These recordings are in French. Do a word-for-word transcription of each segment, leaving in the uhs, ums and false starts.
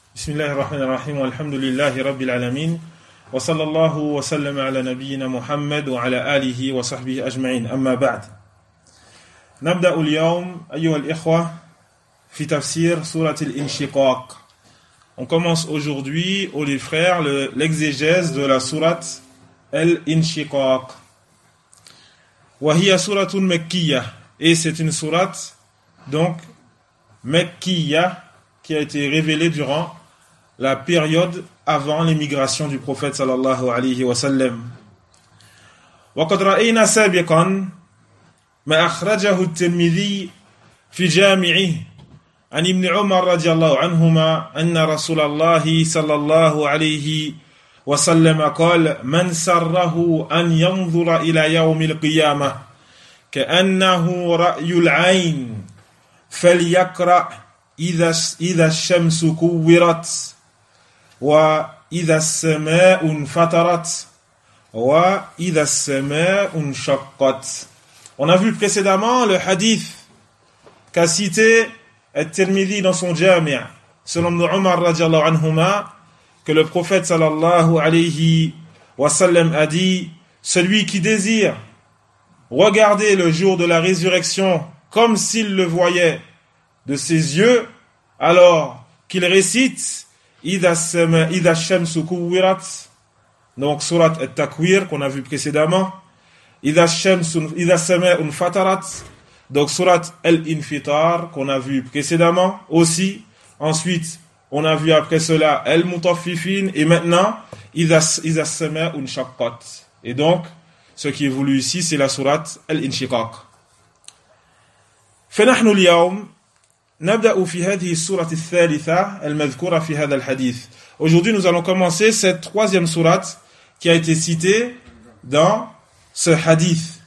بسم الله الرحمن الرحيم والحمد لله رب العالمين وصلى الله وسلم على نبينا محمد وعلى آله وصحبه أجمعين أما بعد نبدأ اليوم أيها الإخوة في تفسير سورة الانشقاق. On commence aujourd'hui, ô les frères, le, l'exégèse de la sourate Al-Inshiqaq. وهي سورة مكية, et c'est une sourate donc Mekkiya qui a été révélée durant la période avant l'émigration du prophète sallallahu alayhi wa sallam. وقد رأينا سابقا ما أخرجه الترمذي في جامعه عن ابن عمر رضي الله عنهما أن رسول الله صلى الله عليه وسلم قال من سره أن ينظر إلى يوم القيامة كأنه رأي العين فليقرأ إذا إذا الشمس كورت وإذا السماء انفطرت وإذا السماء انشقت. On a vu précédemment le hadith qu'a cité At-Tirmidhi dans son Jami' selon Ibn Umar radiyallahu anhuma que le prophète sallallahu alayhi wa sallam a dit: celui qui désire regarder le jour de la résurrection comme s'il le voyait de ses yeux, alors qu'il récite Idha shamsu kuwirat, donc surat At-Takwir qu'on a vu précédemment, Idha shamsu Idha sama'un fatarat, donc surat Al-Infitar qu'on a vu précédemment aussi. Ensuite, on a vu après cela Al-Mutaffifin, et maintenant Idha sama'un shaqqat. Et donc, ce qui est voulu ici, c'est la surat Al-Inshiqaq. فنحن اليوم نبدأ في هذه السورة الثالثة المذكورة في هذا الحديث. Aujourd'hui, nous allons commencer cette troisième sourate qui a été citée dans ce hadith.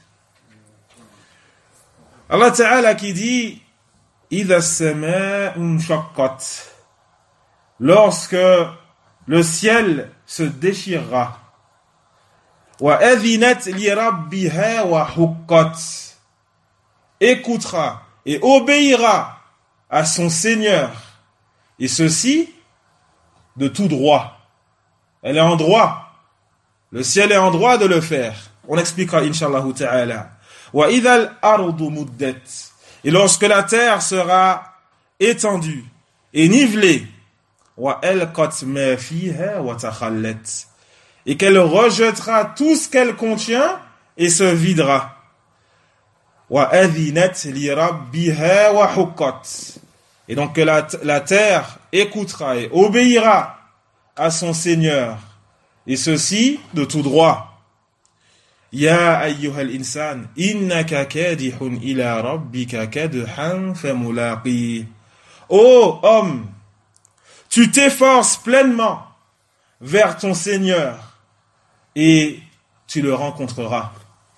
Allah Ta'ala qui dit إِذَا السَّمَاءُ انشَقَّتْ, lorsque le ciel se déchirera. وَأَذِنَتْ لِرَبِّهَا وَحُقَّتْ, écoutera et obéira à son Seigneur, et ceci de tout droit. Elle est en droit. Le ciel est en droit de le faire. On expliquera Inch'Allah ta'ala. Wa idhal ardu muddat, et lorsque la terre sera étendue et nivelée, wa alqat ma fiha wa takhallat, et qu'elle rejettera tout ce qu'elle contient et se videra. Wa adhinat li rabbiha wa huqqat, et donc que la, la terre écoutera et obéira à son Seigneur, et ceci de tout droit. Ya ayyuhal insan innaka kadihun ila rabbika kadhan famulaqi. Ô homme, tu t'efforces pleinement vers ton Seigneur et tu le rencontreras.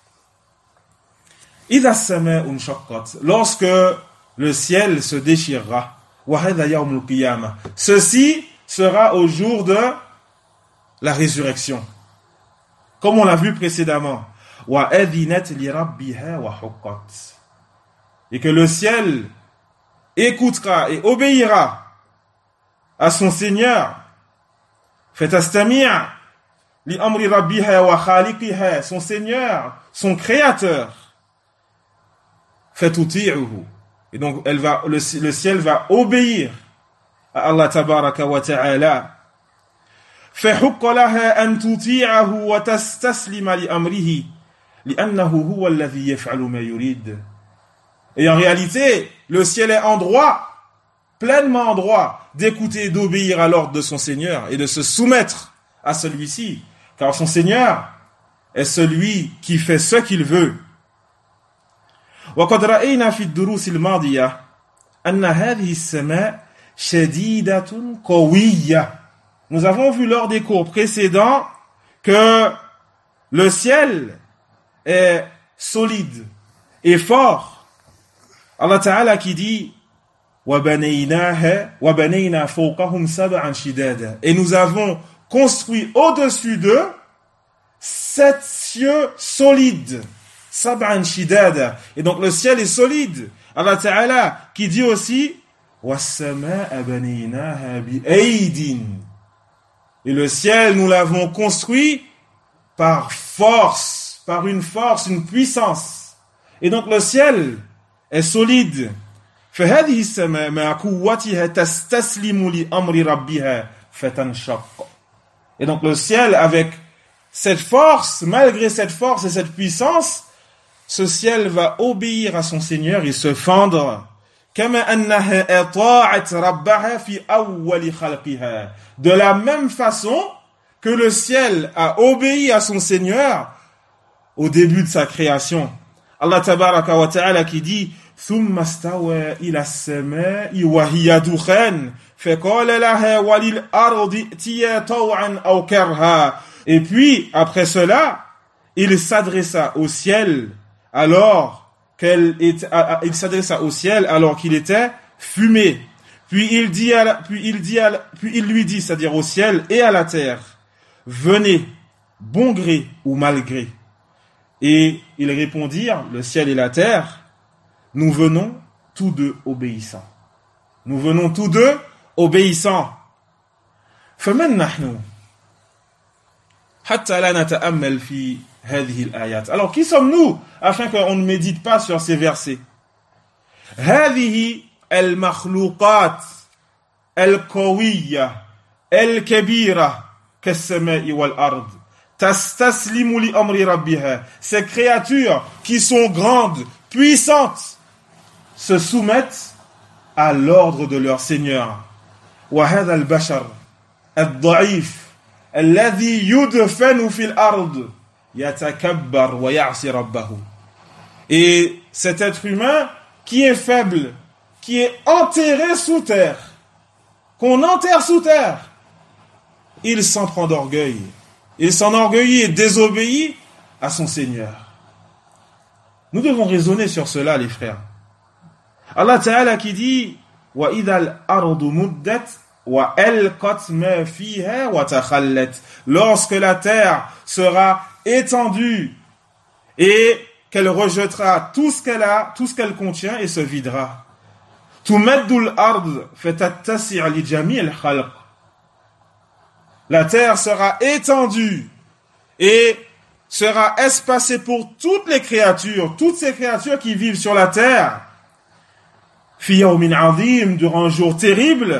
Idha as-sama'u inshaqqat, lorsque le ciel se déchirera. Wa hadha yawmul qiyamah, ceci sera au jour de la résurrection, comme on l'a vu précédemment. Wa adhinat li rabbiha wa huqqat, et que le ciel écoutera et obéira à son Seigneur. Fatastami' li amri rabbiha wa khaliqiha, son Seigneur, son Créateur. Fatuti'uhu, et donc elle va, le, le ciel va obéir à Allah tabaraka wa ta'ala. فحق لها أن تطيعه وتستسلم لأمره لأنه هو الذي يفعل ما يريد. Et en réalité, le ciel est en droit, pleinement en droit, d'écouter et d'obéir à l'ordre de son Seigneur et de se soumettre à celui-ci, car son Seigneur est celui qui fait ce qu'il veut. وقد رأينا في الدروس الماضية أن هذه السماء شديدة قوية. Nous avons vu lors des cours précédents que le ciel est solide et fort. Allah Ta'ala qui dit وَبَنَيْنَاهَا وَبَنَيْنَا فَوْقَهُمْ سَبْعًا شِدَادًا, et nous avons construit au-dessus d'eux sept cieux solides. Sab'an shidada. Et donc le ciel est solide. Allah Ta'ala qui dit aussi وَالسَّمَاءَ بَنَيْنَاهَا بِأَيْدٍ. Et le ciel, nous l'avons construit par force, par une force, une puissance. Et donc le ciel est solide. فَهَذِهِ السَّمَاء مَا قُوَّتِهَا تَسْتَسْلِمُ لِأَمْرِ رَبِّهَا فَتَنْشَقُّ. Et donc le ciel, avec cette force, malgré cette force et cette puissance, ce ciel va obéir à son Seigneur et se fendre. كَمَا أَنَّهَا أَطَاعَتْ رَبَّهَا فِي أَوَّلِ خَلْقِهَا. De la même façon que le ciel a obéi à son Seigneur au début de sa création. Allah tabaraka wa ta'ala qui dit ثُمَّ اسْتَوَى إِلَى السَّمَاءِ وَهِيَ دُخَانٌ فَقَالَ لَهَا وَلِلْأَرْضِ ائْتِيَا طَوْعًا أَوْ كَرْهًا. Et puis, après cela, il s'adressa au ciel alors qu'elle était, il s'adressa au ciel alors qu'il était fumé. Puis il dit à la, puis il dit à la, puis il lui dit, c'est-à-dire au ciel et à la terre, venez, bon gré ou mal gré. Et ils répondirent, le ciel et la terre, nous venons tous deux obéissants. Nous venons tous deux obéissants. فمن نحن حتى لا نتأمل في هذه الآيات. Alors qui sommes-nous afin qu'on ne médite pas sur ces versets? هذه المخلوقات القوية الكبيرة كالسماء والأرض تستسلم لأمر ربها. Ces créatures qui sont grandes, puissantes, se soumettent à l'ordre de leur Seigneur. وهذا البشر الضعيف الذي يدفن في الأرض يتكبر ويعصي ربه. Et cet être humain qui est faible, qui est enterré sous terre, qu'on enterre sous terre, il s'en prend d'orgueil, il s'enorgueillit et désobéit à son Seigneur. Nous devons raisonner sur cela, les frères. Allah Ta'ala qui dit وَإِذَا الْأَرْضُ مُدَّتْ وَأَلْقَتْ مَا فِيهَا وَتَخَلَّتْ. Lorsque la terre sera étendue et qu'elle rejettera tout ce qu'elle a, tout ce qu'elle contient et se videra. تُمَدُّ الْأَرْضُ فَتَتَّسِعْ لِجَمِيعِ الْخَلْقِ. La terre sera étendue et sera espacée pour toutes les créatures, toutes ces créatures qui vivent sur la terre. في يوم عظيم, durant un jour terrible.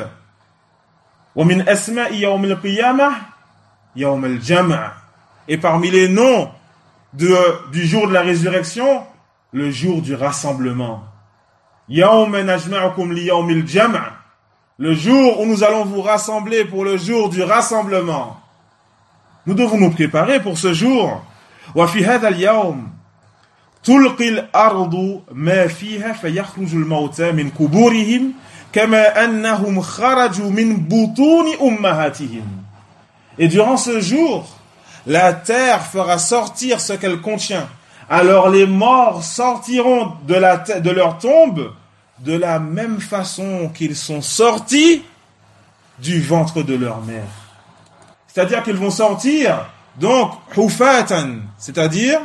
ومن أسماء يوم القيامة يوم الجمع. Et parmi les noms de, du jour de la résurrection, le jour du rassemblement. يوم نجمعكم ليوم الجمع. Le jour où nous allons vous rassembler pour le jour du rassemblement. Nous devons nous préparer pour ce jour. وفي هذا اليوم تلقي الأرض ما فيها فيخرج الموتى من قبورهم كما أنهم خرجوا من بطون أمهاتهم. Et durant ce jour, la terre fera sortir ce qu'elle contient. Alors les morts sortiront de, la te- de leur tombe de la même façon qu'ils sont sortis du ventre de leur mère. C'est-à-dire qu'ils vont sortir, donc, hufatan, c'est-à-dire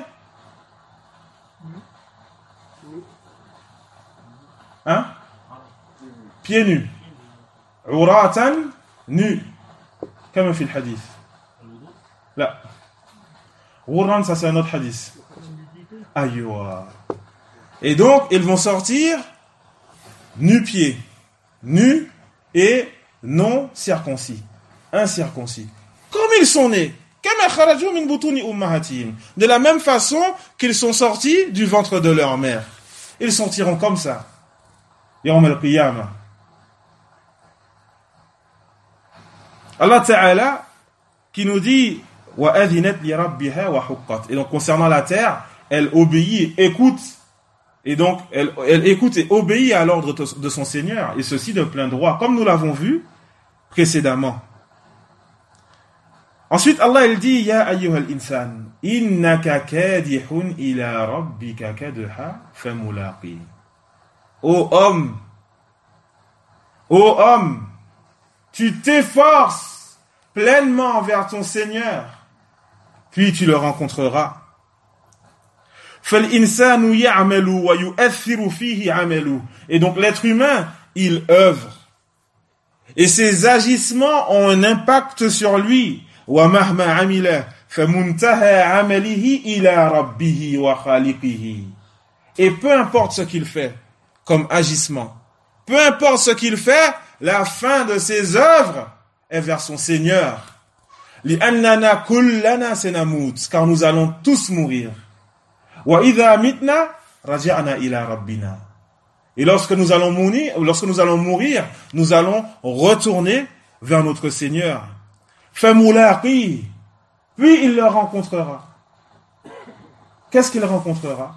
Hein? Pieds nus. Uratan, nus. Comme في الحديث. لا. Uran, ça c'est un autre hadith. Aïwa. Et donc, ils vont sortir nu-pieds, nus et non circoncis, incirconcis. Comme ils sont nés. De la même façon qu'ils sont sortis du ventre de leur mère. Ils sortiront comme ça. يوم القيامة. Allah Ta'ala qui nous dit وَأَذِنَتْ لِرَبِّهَا وَحُقَّتْ. Et donc concernant la terre, elle obéit, écoute, et donc elle, elle écoute et obéit à l'ordre de son Seigneur, et ceci de plein droit, comme nous l'avons vu précédemment. Ensuite, Allah il dit Ya ayyuhal insan, innaka kadihun ila rabbika kadha famulaqi. Ô homme, ô homme, tu t'efforces pleinement vers ton Seigneur, puis tu le rencontreras. فَالْإِنسَانُ يَعْمَلُ وَيُؤَثِّرُ فِيهِ عَمَلُ. Et donc l'être humain, il œuvre. Et ses agissements ont un impact sur lui. وَمَهْمَا عَمِلَ فَمُنْتَهَى عَمَلِهِ إِلَى رَبِّهِ وَخَالِقِهِ. Et peu importe ce qu'il fait comme agissement, peu importe ce qu'il fait, la fin de ses œuvres est vers son Seigneur. لِأَنَّنَا كُلَّنَا سَنَمُوتُ, car nous allons tous mourir. وَإِذَا مِتْنَا رَجَعْنَا إِلَى رَبِّنَا. Et lorsque nous allons mourir, lorsque nous allons mourir, nous allons retourner vers notre Seigneur. فَمُلَاقِيهِ, puis il le rencontrera. Qu'est-ce qu'il rencontrera?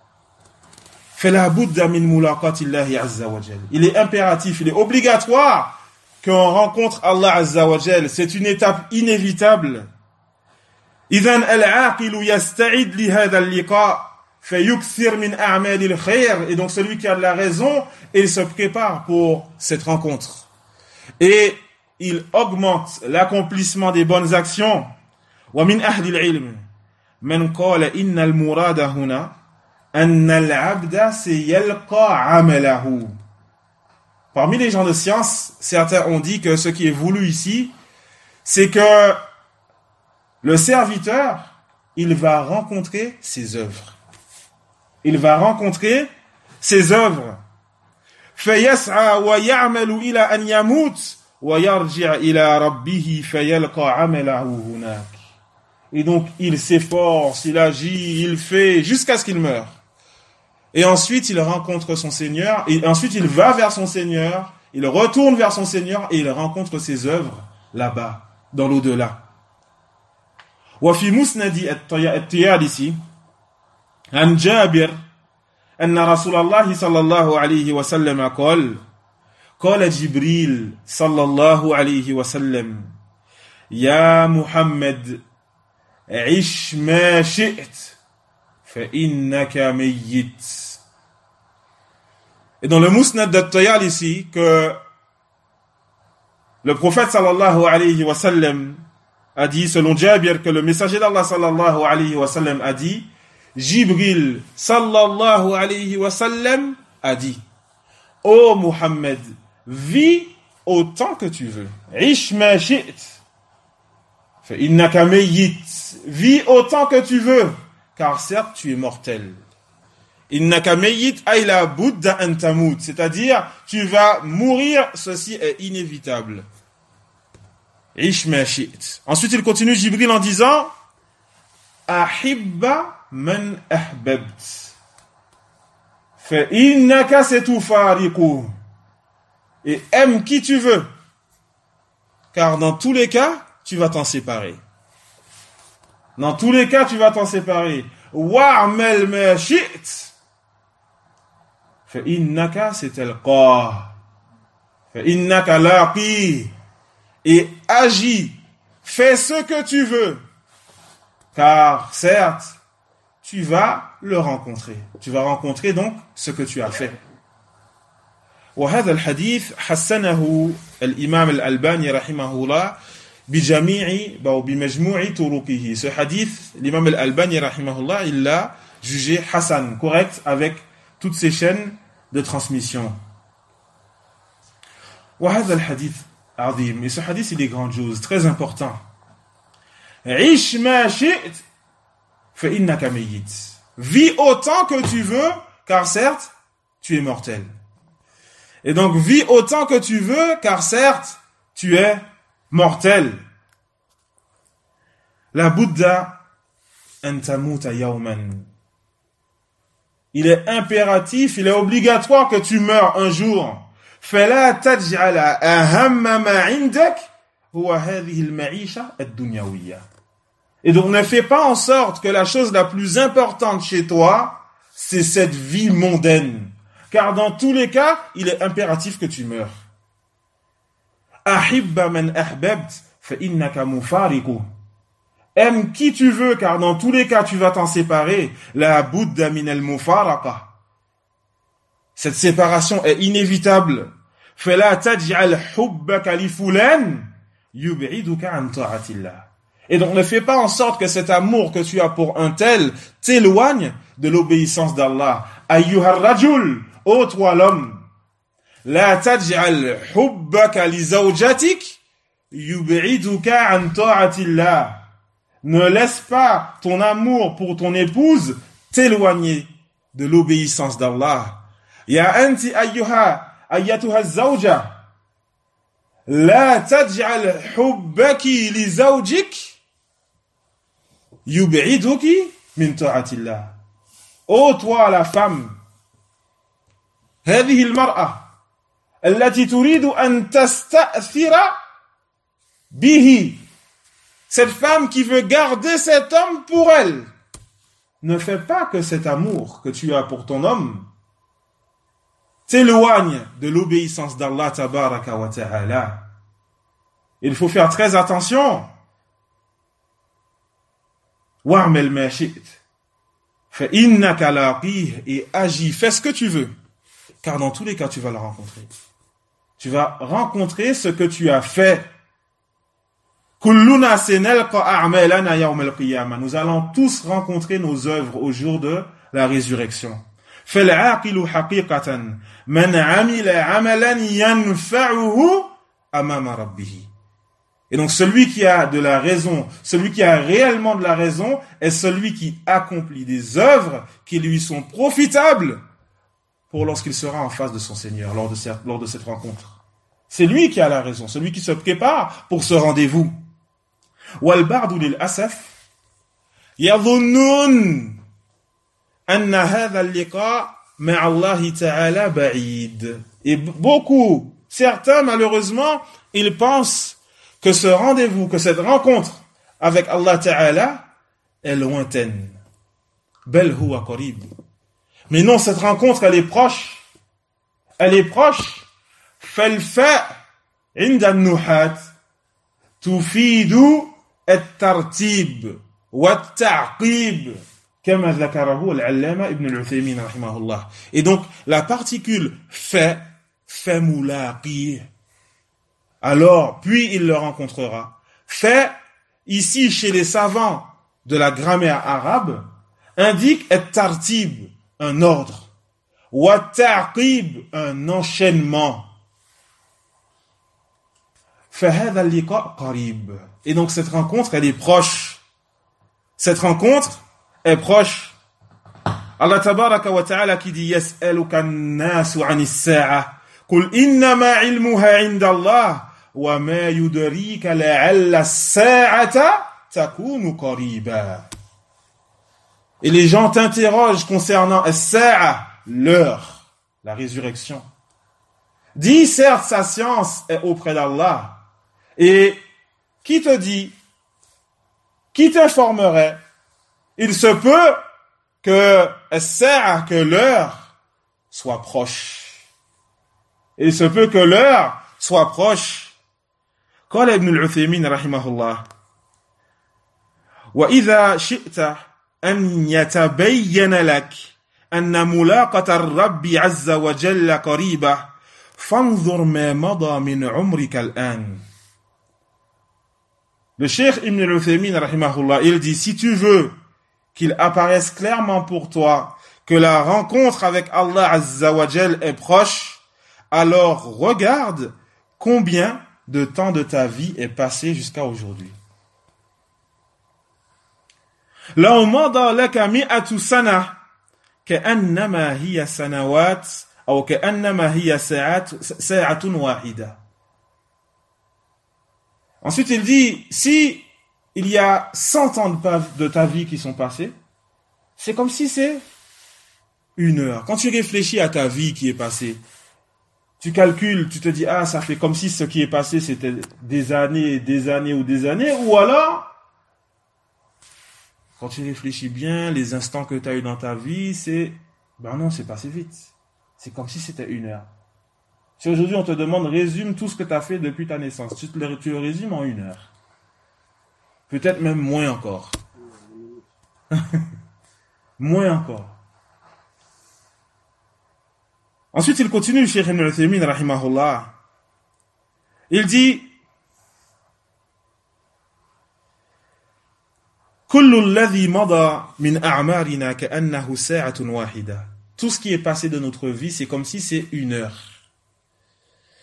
فَلَا بُدَّ مِنْ مُلَاقَةِ اللَّهِ عَزَّ وَجَلَّ. Il est impératif, il est obligatoire qu'on rencontre Allah Azza wa Jal. C'est une étape inévitable. إِذَنْ الْعَاقِلُ يَسْتَعِدْ لِهَذَا اللِّقَاءِ فَيُكْثِرْ مِنْ أَعْمَالِ الْخَيْرِ. Et donc celui qui a de la raison, il se prépare pour cette rencontre. Et il augmente l'accomplissement des bonnes actions. وَمِنْ أَهْلِ الْعِلْمِ مَنْ قَالَ إِنَّ الْمُرَادَ هُنَا أَنَّ الْعَبْدَ سَيَلْقَى عَمَلَهُ. Parmi les gens de science, certains ont dit que ce qui est voulu ici, c'est que le serviteur, il va rencontrer ses œuvres. Il va rencontrer ses œuvres. فَيَسْعَى وَيَعْمَلُ إِلَى أَنْ يَمُوتَ وَيَرْجِعْ إِلَى رَبِّهِ فَيَلْقَى عَمَلَهُ هُنَاكَ. Et donc, il s'efforce, il agit, il fait, jusqu'à ce qu'il meure. Et ensuite, il rencontre son Seigneur, et ensuite, il va vers son Seigneur, il retourne vers son Seigneur, et il rencontre ses œuvres là-bas, dans l'au-delà. وفي مسند الطيالسي عن جابر أن رسول الله صلى الله عليه وسلم قال قال جبريل صلى الله عليه وسلم يا محمد عش ما شئت فإنك ميت. Et dans le Musnad al-Tayalisi que le prophète sallallahu alayhi wa sallam a dit, selon Jabir, que le messager d'Allah sallallahu alayhi wa sallam a dit, Jibril sallallahu alayhi wa sallam a dit, ô Muhammad, vis autant que tu veux. Ish ma shi't, fa innaka mayyit. Vis autant que tu veux, car certes tu es mortel. Innaka mayyit ay la budda an tamut, c'est-à-dire tu vas mourir, ceci est inévitable. Ish ma shi't. Ensuite il continue Jibril en disant ahibba man ahbabt fa innaka satufariqu. Et aime qui tu veux, car dans tous les cas tu vas t'en séparer. Dans tous les cas tu vas t'en séparer. Wa'mal ma shi't fa innaka satalqa fa innaka laqi. Et agis, fais ce que tu veux, car certes, tu vas le rencontrer. Tu vas rencontrer donc ce que tu as fait. وهذا الحديث حسنه الإمام الألباني رحمه الله بجميع أو بمجموع طرقه. Ce hadith, l'imam al-Albani rahimahullah, il l'a jugé Hassan, correct, avec toutes ses chaînes de transmission. وهذا الحديث عظيم. Et ce hadith, il est grandiose, très important. عِشْ مَا شِئْتَ فَإِنَّكَ مَيِّتٌ. Vis autant que tu veux, car certes, tu es mortel. Et donc, vis autant que tu veux, car certes, tu es mortel. La Bouddha an tamuta yawman. Il est impératif, il est obligatoire que tu meurs un jour. فلا تجعل أهم ما عندك هو هذه المعيشة الدنيوية. Et donc ne fais pas en sorte que la chose la plus importante chez toi, c'est cette vie mondaine. Car dans tous les cas, il est impératif que tu meurs. أحب من أحببت فإنك مفارق. Aime qui tu veux, car dans tous les cas, tu vas t'en séparer. La Bouddha min al-mufaraqa. Cette séparation est inévitable. فلا تجعل حبك لفلان يبعدك عن طاعة الله. Et donc ne fais pas en sorte que cet amour que tu as pour un tel t'éloigne de l'obéissance d'Allah. أيها الرجل, ô toi l'homme, لا تجعل حبك لزوجتك يبعدك عن طاعة الله. Ne laisse pas ton amour pour ton épouse t'éloigner de l'obéissance d'Allah. يا أنت أيها أيتها الزوجة لا تجعل حبك لزوجك يبعدك من طاعة الله. Ô toi la femme, هذه المرأة التي تريد أن تستأثر به, cette femme qui veut garder cet homme pour elle, ne fais pas que cet amour que tu as pour ton homme t'éloigne de l'obéissance d'Allah tabaraka wa ta'ala. Il faut faire très attention. Wa'mal ma shi't fa innaka laqih, et agis, fais ce que tu veux, car dans tous les cas tu vas le rencontrer. Tu vas rencontrer ce que tu as fait. Kulluna sanalqa a'malana yawm al-qiyamah. Nous allons tous rencontrer nos œuvres au jour de la résurrection. Fal 'aqilu haqiqatan man 'amila 'amalan yanfa'uhu amama rabbih. Et donc celui qui a de la raison, celui qui a réellement de la raison, est celui qui accomplit des œuvres qui lui sont profitables pour lorsqu'il sera en face de son Seigneur, lors de cette, lors de cette rencontre. C'est lui qui a la raison, celui qui se prépare pour ce rendez-vous. وَالْبَعْضُ لِلْأَسَفِ يَظُنُّونَ أَنَّ هَذَا اللِّقَاءَ مَعَ اللَّهِ تَعَالَى بَعِيدٌ. Et beaucoup, certains malheureusement, ils pensent que ce rendez-vous, que cette rencontre avec Allah Ta'ala est lointaine. Bel huwa qarib. Mais non, cette rencontre, elle est proche. Elle est proche. Falfa inda an-nuhat tufidu at-tartib wa at-ta'qib kama dhakarahu al-allama ibn al-Uthaymin rahimahullah. Et donc la particule fa fa mulaqi. Alors, puis il le rencontrera. Fait, ici, chez les savants de la grammaire arabe, indique at-tartib, un ordre, ou at-ta'qib, un enchaînement. فَهَذَا اللِّقَاء قَرِيب. Et donc cette rencontre, elle est proche. Cette rencontre est proche. Allah tabaraka wa ta'ala qui dit yas'aluka an-nasu 'ani as-sa'a qul innama 'ilmuha 'inda Allah wa ma yudrika la'alla as-sa'ata takunu qariba. Et les gens t'interrogent concernant as-sa'a, l'heure, la résurrection. Dis certes sa science est auprès d'Allah. Et qui te dit, qui t'informerait, il se peut que as-sa'a, que l'heure soit proche. Il se peut que l'heure soit proche. قال ابن العثيمين رحمه الله وإذا شئت أن يتبين لك أن ملاقة الرب عز وجل قريبة فانظر ما مضى من عمرك الآن. Le Cheikh Ibn al-Uthaymin rahimahullah, il dit, si tu veux qu'il apparaisse clairement pour toi que la rencontre avec Allah Azza wa Jal est proche, alors regarde combien de temps de ta vie est passé jusqu'à aujourd'hui. لو مضى لك مئة سنة كأنما هي سنوات أو كأنما هي ساعات ساعة واحدة. Ensuite il dit, si il y a cent ans de ta vie qui sont passés, c'est comme si c'est une heure. Quand tu réfléchis à ta vie qui est passée, tu calcules, tu te dis, ah, ça fait comme si ce qui est passé, c'était des années, des années ou des années, ou alors, quand tu réfléchis bien, les instants que tu as eu dans ta vie, c'est, ben non, c'est passé vite. C'est comme si c'était une heure. Si aujourd'hui on te demande, résume tout ce que tu as fait depuis ta naissance, tu, te le, tu le résumes en une heure. Peut-être même moins encore. Moins encore. Ensuite, il continue, le Cheikh Ibn al-Uthaymin, rahimahullah. Il dit, كل الذي مضى من أعمارنا كأنه ساعة واحدة. Tout ce qui est passé de notre vie, c'est comme si c'est une heure.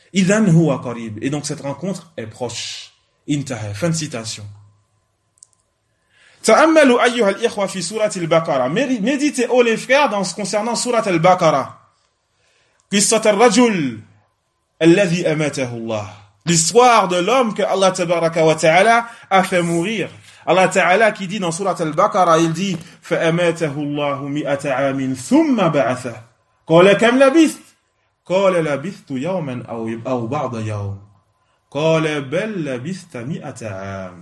Idhan huwa qarib. Et donc cette rencontre est proche. Intaha. Fin de citation. Ta'ammalu ayyuha al-ikhwa fi surat al-Baqarah. Méditez, oh les frères, dans ce concernant surat al-Baqarah. Qissat al-rajul alladhi amatahu Allah. L'histoire de l'homme que Allah tabaraka wa ta'ala a fait mourir. Allah ta'ala qui dit dans surat al-Baqarah, il dit فَأَمَاتَهُ اللَّهُ مِئَةَ عَامٍ ثُمَّ بَعَثَهُ قَالَ كَمْ لَبِثْتَ قَالَ لَبِثْتُ يَوْمًا أَوْ بَعْضَ يَوْمٍ قَالَ بَلْ لَبِثْتَ مِئَةَ عَامٍ.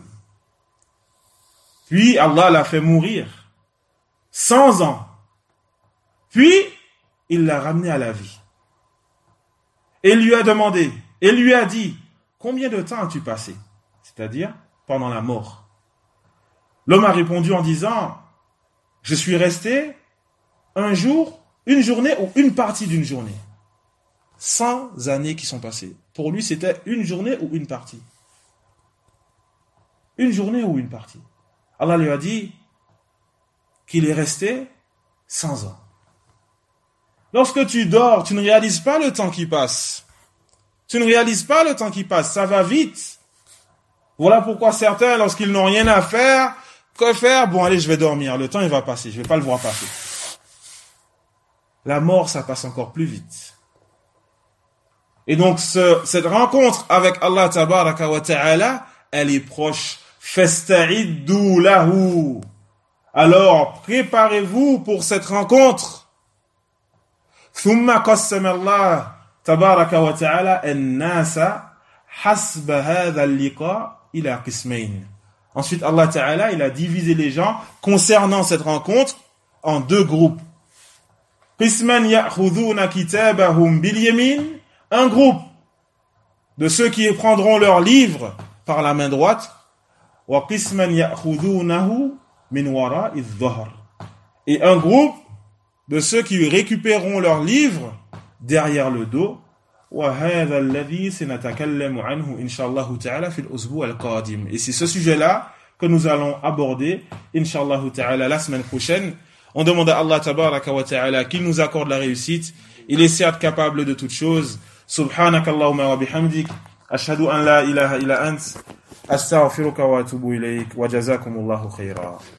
Puis Allah l'a fait mourir cent ans. Puis il l'a ramené à la vie. Et lui a demandé, et lui a dit, combien de temps as-tu passé? C'est-à-dire pendant la mort. L'homme a répondu en disant, je suis resté un jour, une journée ou une partie d'une journée. Cent années qui sont passées. Pour lui, c'était une journée ou une partie. Une journée ou une partie. Allah lui a dit qu'il est resté cent ans. Lorsque tu dors, tu ne réalises pas le temps qui passe. Tu ne réalises pas le temps qui passe. Ça va vite. Voilà pourquoi certains, lorsqu'ils n'ont rien à faire, que faire? Bon, allez, je vais dormir. Le temps, il va passer. Je ne vais pas le voir passer. La mort, ça passe encore plus vite. Et donc, ce, cette rencontre avec Allah tabaraka wa ta'ala, elle est proche. Fasta'iddu lahu. Alors, préparez-vous pour cette rencontre. Thumma qassama Allah tabaraka wa ta'ala an-nasa hasba hadha al-liqa ila qismayn. Ensuite, Allah ta'ala, il a divisé les gens concernant cette rencontre en deux groupes. Qisman ya'khudhuna kitabahum bil yamin. Un groupe de ceux qui prendront leur livre par la main droite. Wa qisman ya'khudhunahu min wara'i adh-dhahr. Et un groupe de ceux qui récupéreront leur livre derrière le dos. Wa hadha alladhi sanatakallamu anhu inshallah ta'ala fi al-usbu' al-qadim. Et c'est ce sujet-là que nous allons aborder inshallah ta'ala la semaine prochaine. On demande à Allah tabaraka wa ta'ala qu'il nous accorde la réussite. Il est certes capable de toutes choses. Subhanakallahumma wa bihamdik ashhadu an la ilaha illa ant astaghfiruka wa atubu ilayk wa jazakumullahu khayran.